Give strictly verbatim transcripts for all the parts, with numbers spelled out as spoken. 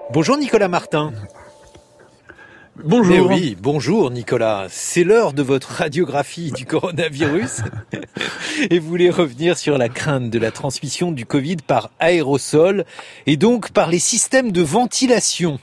Bonjour Nicolas Martin. Bonjour. Mais oui, bonjour Nicolas. C'est l'heure de votre radiographie du coronavirus. Et vous voulez revenir sur la crainte de la transmission du Covid par aérosol et donc par les systèmes de ventilation.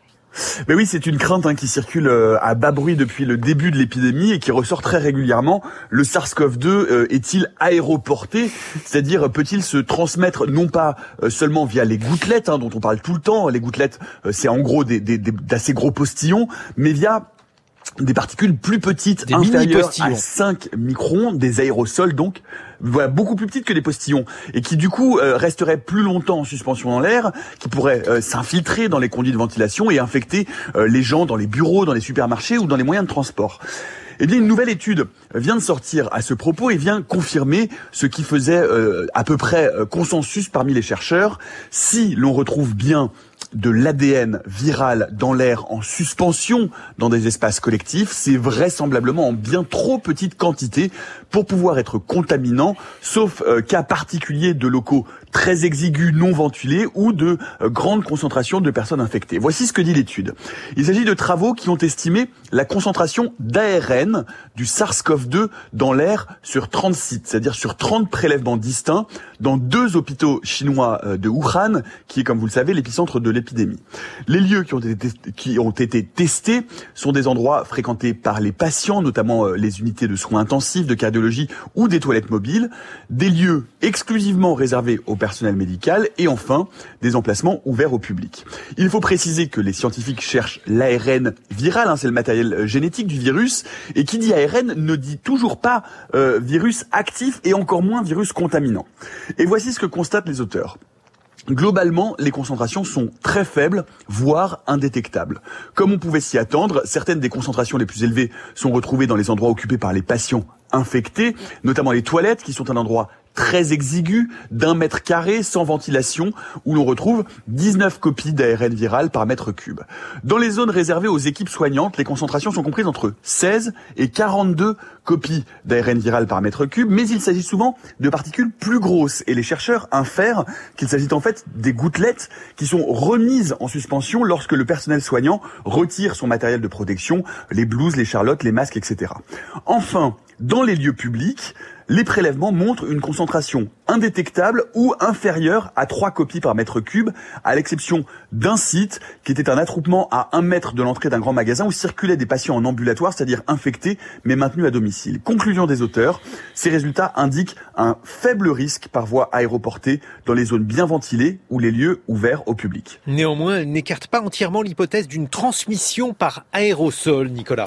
Ben oui, c'est une crainte hein, qui circule euh, à bas bruit depuis le début de l'épidémie et qui ressort très régulièrement. Le SARS-CoV deux euh, est-il aéroporté ? C'est-à-dire, peut-il se transmettre non pas euh, seulement via les gouttelettes, hein, dont on parle tout le temps, les gouttelettes, euh, c'est en gros des, des, des, d'assez gros postillons, mais via des particules plus petites, des inférieures à cinq microns, des aérosols donc, voilà, beaucoup plus petites que les postillons, et qui du coup euh, resteraient plus longtemps en suspension dans l'air, qui pourraient euh, s'infiltrer dans les conduits de ventilation et infecter euh, les gens dans les bureaux, dans les supermarchés ou dans les moyens de transport. Eh bien, une nouvelle étude vient de sortir à ce propos et vient confirmer ce qui faisait euh, à peu près euh, consensus parmi les chercheurs. Si l'on retrouve bien de l'A D N viral dans l'air en suspension dans des espaces collectifs, c'est vraisemblablement en bien trop petite quantité pour pouvoir être contaminant, sauf euh, cas particuliers de locaux très exigus non ventilés ou de euh, grandes concentrations de personnes infectées. Voici ce que dit l'étude. Il s'agit de travaux qui ont estimé la concentration d'A R N du SARS-CoV deux dans l'air sur trente sites, c'est-à-dire sur trente prélèvements distincts dans deux hôpitaux chinois de Wuhan, qui est, comme vous le savez, l'épicentre de l'épidémie. Les lieux qui ont été, qui ont été testés sont des endroits fréquentés par les patients, notamment les unités de soins intensifs, de cardiologie ou des toilettes mobiles, des lieux exclusivement réservés au personnel médical et enfin des emplacements ouverts au public. Il faut préciser que les scientifiques cherchent l'A R N viral, hein, c'est le matériel génétique du virus, et qui dit A R N ne dit toujours pas euh, virus actif et encore moins virus contaminant. Et voici ce que constatent les auteurs. Globalement, les concentrations sont très faibles, voire indétectables. Comme on pouvait s'y attendre, certaines des concentrations les plus élevées sont retrouvées dans les endroits occupés par les patients infectés, notamment les toilettes, qui sont un endroit très exigu, d'un mètre carré, sans ventilation, où l'on retrouve dix-neuf copies d'A R N viral par mètre cube. Dans les zones réservées aux équipes soignantes, les concentrations sont comprises entre seize et quarante-deux copies d'A R N viral par mètre cube, mais il s'agit souvent de particules plus grosses, et les chercheurs infèrent qu'il s'agit en fait des gouttelettes qui sont remises en suspension lorsque le personnel soignant retire son matériel de protection, les blouses, les charlottes, les masques, et cetera. Enfin, dans les lieux publics, les prélèvements montrent une concentration indétectable ou inférieure à trois copies par mètre cube, à l'exception d'un site qui était un attroupement à un mètre de l'entrée d'un grand magasin où circulaient des patients en ambulatoire, c'est-à-dire infectés mais maintenus à domicile. Conclusion des auteurs, ces résultats indiquent un faible risque par voie aéroportée dans les zones bien ventilées ou les lieux ouverts au public. Néanmoins, elle n'écarte pas entièrement l'hypothèse d'une transmission par aérosol, Nicolas.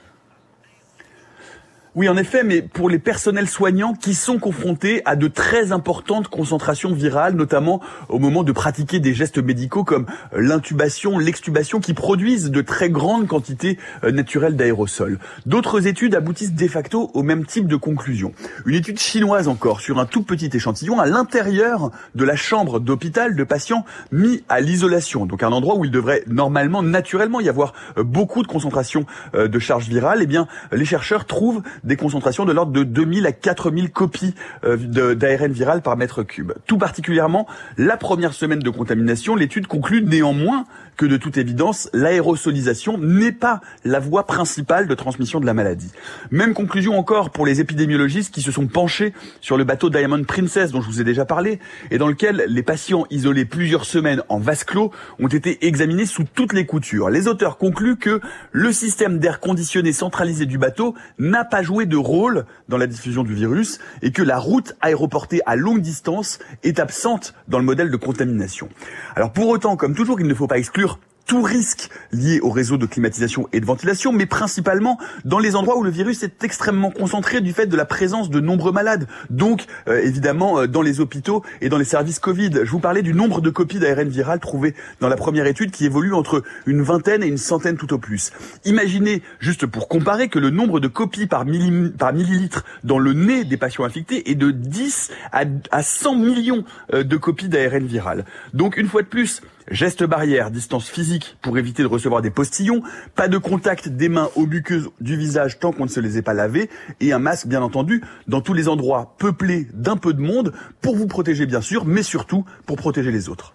Oui, en effet, mais pour les personnels soignants qui sont confrontés à de très importantes concentrations virales, notamment au moment de pratiquer des gestes médicaux comme l'intubation, l'extubation, qui produisent de très grandes quantités naturelles d'aérosols. D'autres études aboutissent de facto au même type de conclusion. Une étude chinoise encore, sur un tout petit échantillon, à l'intérieur de la chambre d'hôpital de patients mis à l'isolation, donc un endroit où il devrait normalement, naturellement y avoir beaucoup de concentration de charges virales, eh bien, les chercheurs trouvent des concentrations de l'ordre de deux mille à quatre mille copies euh, d'A R N viral par mètre cube. Tout particulièrement, la première semaine de contamination, l'étude conclut néanmoins que de toute évidence, l'aérosolisation n'est pas la voie principale de transmission de la maladie. Même conclusion encore pour les épidémiologistes qui se sont penchés sur le bateau Diamond Princess dont je vous ai déjà parlé et dans lequel les patients isolés plusieurs semaines en vase clos ont été examinés sous toutes les coutures. Les auteurs concluent que le système d'air conditionné centralisé du bateau n'a pas joué de rôle dans la diffusion du virus et que la route aéroportée à longue distance est absente dans le modèle de contamination. Alors pour autant, comme toujours, il ne faut pas exclure tout risque lié au réseau de climatisation et de ventilation, mais principalement dans les endroits où le virus est extrêmement concentré du fait de la présence de nombreux malades. Donc, euh, évidemment, euh, dans les hôpitaux et dans les services Covid. Je vous parlais du nombre de copies d'A R N viral trouvées dans la première étude qui évolue entre une vingtaine et une centaine tout au plus. Imaginez, juste pour comparer, que le nombre de copies par, milli, par millilitre dans le nez des patients infectés est de dix à cent millions de copies d'A R N viral. Donc, une fois de plus, gestes barrières, distance physique pour éviter de recevoir des postillons, pas de contact des mains aux muqueuses du visage tant qu'on ne se les ait pas lavées, et un masque bien entendu dans tous les endroits peuplés d'un peu de monde pour vous protéger bien sûr, mais surtout pour protéger les autres.